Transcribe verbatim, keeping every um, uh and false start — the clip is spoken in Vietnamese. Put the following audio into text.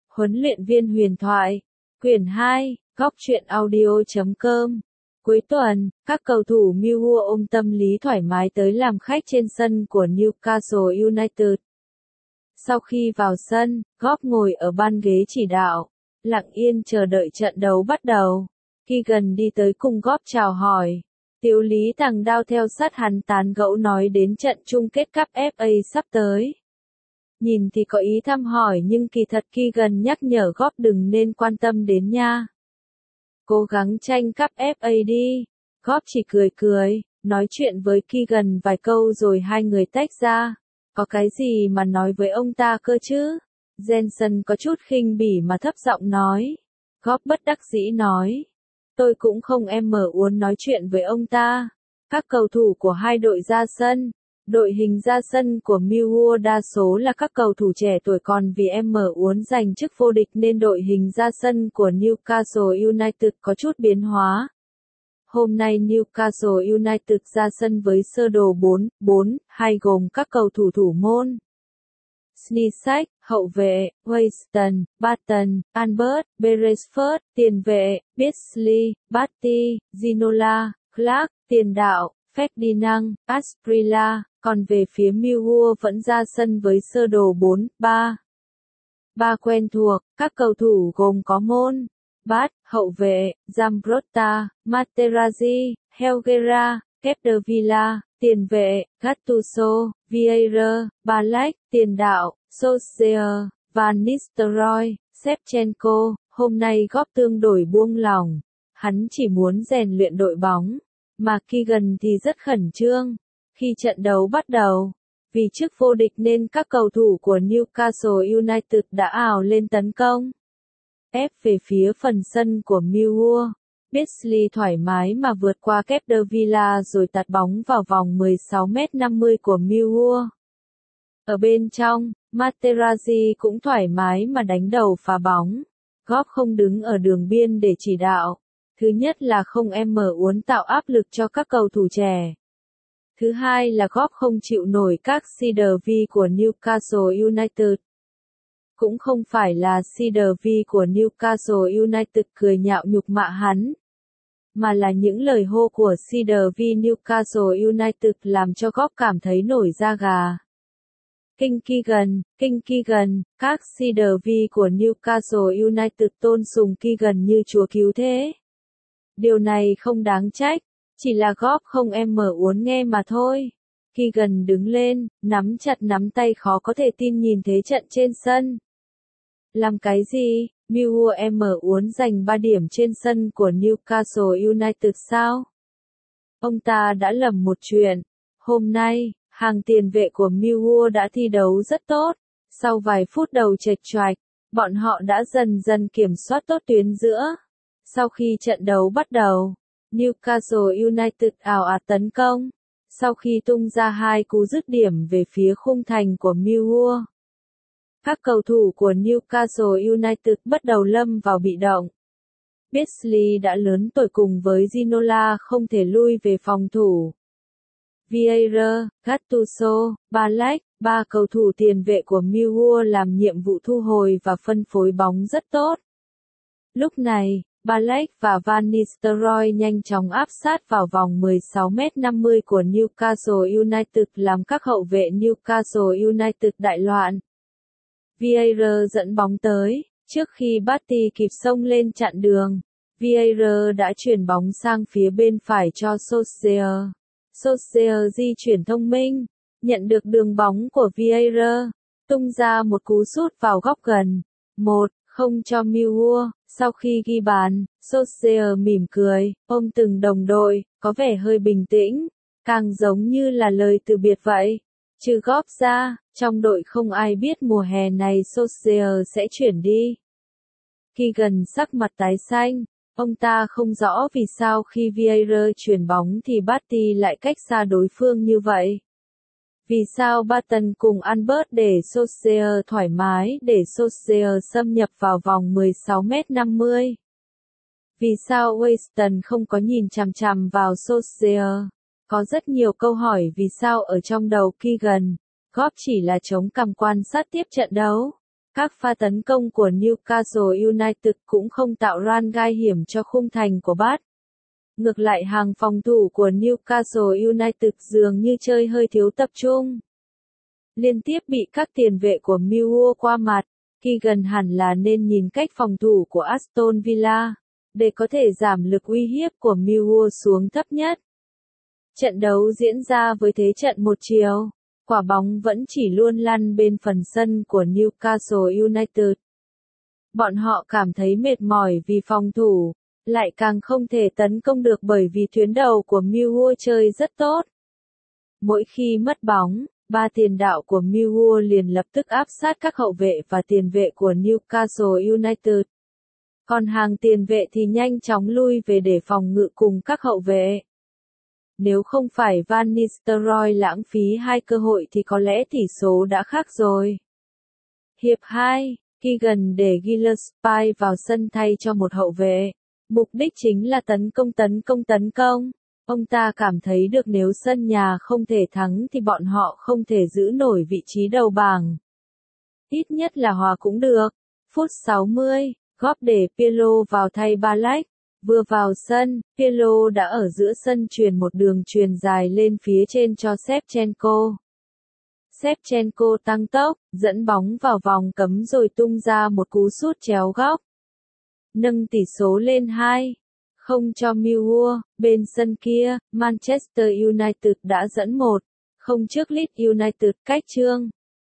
Huấn luyện viên huyền thoại. Quyển hai, góc truyện audio chấm com. Cuối tuần, các cầu thủ Millwall ôm tâm lý thoải mái tới làm khách trên sân của Newcastle United. Sau khi vào sân, Klopp ngồi ở ban ghế chỉ đạo, lặng yên chờ đợi trận đấu bắt đầu. Keegan đi tới cùng Klopp chào hỏi. Tiểu lý thằng đao theo sát hắn tán gẫu nói đến trận chung kết cúp ép a sắp tới. Nhìn thì có ý thăm hỏi nhưng kỳ thật Keegan nhắc nhở Klopp đừng nên quan tâm đến nha. Cố gắng tranh cúp ép a đi. Klopp chỉ cười cười, nói chuyện với Keegan vài câu rồi hai người tách ra. Có cái gì mà nói với ông ta cơ chứ? Jensen có chút khinh bỉ mà thấp giọng nói. Klopp bất đắc dĩ nói. Tôi cũng không em mở uốn nói chuyện với ông ta. Các cầu thủ của hai đội ra sân. Đội hình ra sân của Millwall đa số là các cầu thủ trẻ tuổi, còn vì em mở uốn giành chức vô địch nên đội hình ra sân của Newcastle United có chút biến hóa. Hôm nay Newcastle United ra sân với sơ đồ bốn bốn hai gồm các cầu thủ thủ môn. Sneijder, hậu vệ, Waston, Barton, Albert, Beresford, tiền vệ, Beasley, Batty, Ginola, Clark, tiền đạo, Ferdinand, Asprilla, còn về phía Millwall vẫn ra sân với sơ đồ bốn ba ba quen thuộc, các cầu thủ gồm có Môn, Bat, hậu vệ, Zambrotta, Materazzi, Helguera, Capdevila, tiền vệ, Gattuso, Vieira, Ballack, tiền đạo, Solskjaer, Van Nistelrooy, Shevchenko. Hôm nay Klopp tương đổi buông lỏng, hắn chỉ muốn rèn luyện đội bóng, mà Keegan thì rất khẩn trương. Khi trận đấu bắt đầu, vì chức vô địch nên các cầu thủ của Newcastle United đã ào lên tấn công, ép về phía phần sân của Millwall. Beasley thoải mái mà vượt qua Capdevila rồi tạt bóng vào vòng mười sáu mét năm mươi của Millwall. Ở bên trong, Materazzi cũng thoải mái mà đánh đầu phá bóng. Klopp không đứng ở đường biên để chỉ đạo. Thứ nhất là không em mở uốn tạo áp lực cho các cầu thủ trẻ. Thứ hai là Klopp không chịu nổi các xê đê vê của Newcastle United. Cũng không phải là xê đê vê của Newcastle United cười nhạo nhục mạ hắn, mà là những lời hô của xê đê vê Newcastle United làm cho Klopp cảm thấy nổi da gà. Kinh Keegan, Kinh Keegan, các xê đê vê của Newcastle United tôn sùng Keegan như chúa cứu thế. Điều này không đáng trách, chỉ là Klopp không em mở uốn nghe mà thôi. Keegan đứng lên, nắm chặt nắm tay khó có thể tin nhìn thế trận trên sân. Làm cái gì? Millwall em mở uốn giành ba điểm trên sân của Newcastle United sao? Ông ta đã lầm một chuyện. Hôm nay, hàng tiền vệ của Millwall đã thi đấu rất tốt. Sau vài phút đầu chệch choạc, bọn họ đã dần dần kiểm soát tốt tuyến giữa. Sau khi trận đấu bắt đầu, Newcastle United ào ạt tấn công. Sau khi tung ra hai cú dứt điểm về phía khung thành của Millwall, các cầu thủ của Newcastle United bắt đầu lâm vào bị động. Beasley đã lớn tuổi cùng với Ginola không thể lui về phòng thủ. Vieira, Gattuso, Ballack, ba cầu thủ tiền vệ của Millwall làm nhiệm vụ thu hồi và phân phối bóng rất tốt. Lúc này, Ballack và Van Nistelrooy nhanh chóng áp sát vào vòng mười sáu mét năm mươi của Newcastle United làm các hậu vệ Newcastle United đại loạn. Vieira dẫn bóng tới, trước khi Batty kịp xông lên chặn đường, Vieira đã chuyển bóng sang phía bên phải cho Solskjaer. Solskjaer di chuyển thông minh, nhận được đường bóng của Vieira, tung ra một cú sút vào góc gần, một không cho Millwall. Sau khi ghi bàn, Solskjaer mỉm cười, ôm từng đồng đội, có vẻ hơi bình tĩnh, càng giống như là lời từ biệt vậy. Trừ Klopp ra, trong đội không ai biết mùa hè này Solskjaer sẽ chuyển đi. Keegan sắc mặt tái xanh, ông ta không rõ vì sao khi Vieira chuyển bóng thì Batty lại cách xa đối phương như vậy. Vì sao Barton cùng Albert để Solskjaer thoải mái để Solskjaer xâm nhập vào vòng mười sáu mét năm mươi? Vì sao Waston không có nhìn chằm chằm vào Solskjaer? Có rất nhiều câu hỏi vì sao ở trong đầu Keegan. Klopp chỉ là chống cằm quan sát tiếp trận đấu. Các pha tấn công của Newcastle United cũng không tạo ra gai hiểm cho khung thành của Bath. Ngược lại hàng phòng thủ của Newcastle United dường như chơi hơi thiếu tập trung. Liên tiếp bị các tiền vệ của Millwall qua mặt, Keegan hẳn là nên nhìn cách phòng thủ của Aston Villa, để có thể giảm lực uy hiếp của Millwall xuống thấp nhất. Trận đấu diễn ra với thế trận một chiều, quả bóng vẫn chỉ luôn lăn bên phần sân của Newcastle United. Bọn họ cảm thấy mệt mỏi vì phòng thủ, lại càng không thể tấn công được bởi vì tuyến đầu của Millwall chơi rất tốt. Mỗi khi mất bóng, ba tiền đạo của Millwall liền lập tức áp sát các hậu vệ và tiền vệ của Newcastle United. Còn hàng tiền vệ thì nhanh chóng lui về để phòng ngự cùng các hậu vệ. Nếu không phải Van Nistelrooy lãng phí hai cơ hội thì có lẽ tỷ số đã khác rồi. Hiệp hai, Keegan để Gillespie vào sân thay cho một hậu vệ. Mục đích chính là tấn công tấn công tấn công. Ông ta cảm thấy được nếu sân nhà không thể thắng thì bọn họ không thể giữ nổi vị trí đầu bảng. Ít nhất là hòa cũng được. Phút sáu mươi, góp để Pirlo vào thay Ballack. Vừa vào sân, Pirlo đã ở giữa sân truyền một đường truyền dài lên phía trên cho Shevchenko. Shevchenko tăng tốc, dẫn bóng vào vòng cấm rồi tung ra một cú sút chéo góc. Nâng tỷ số lên hai không cho Millwall. Bên sân kia, Manchester United đã dẫn một không trước Leeds United cách chương.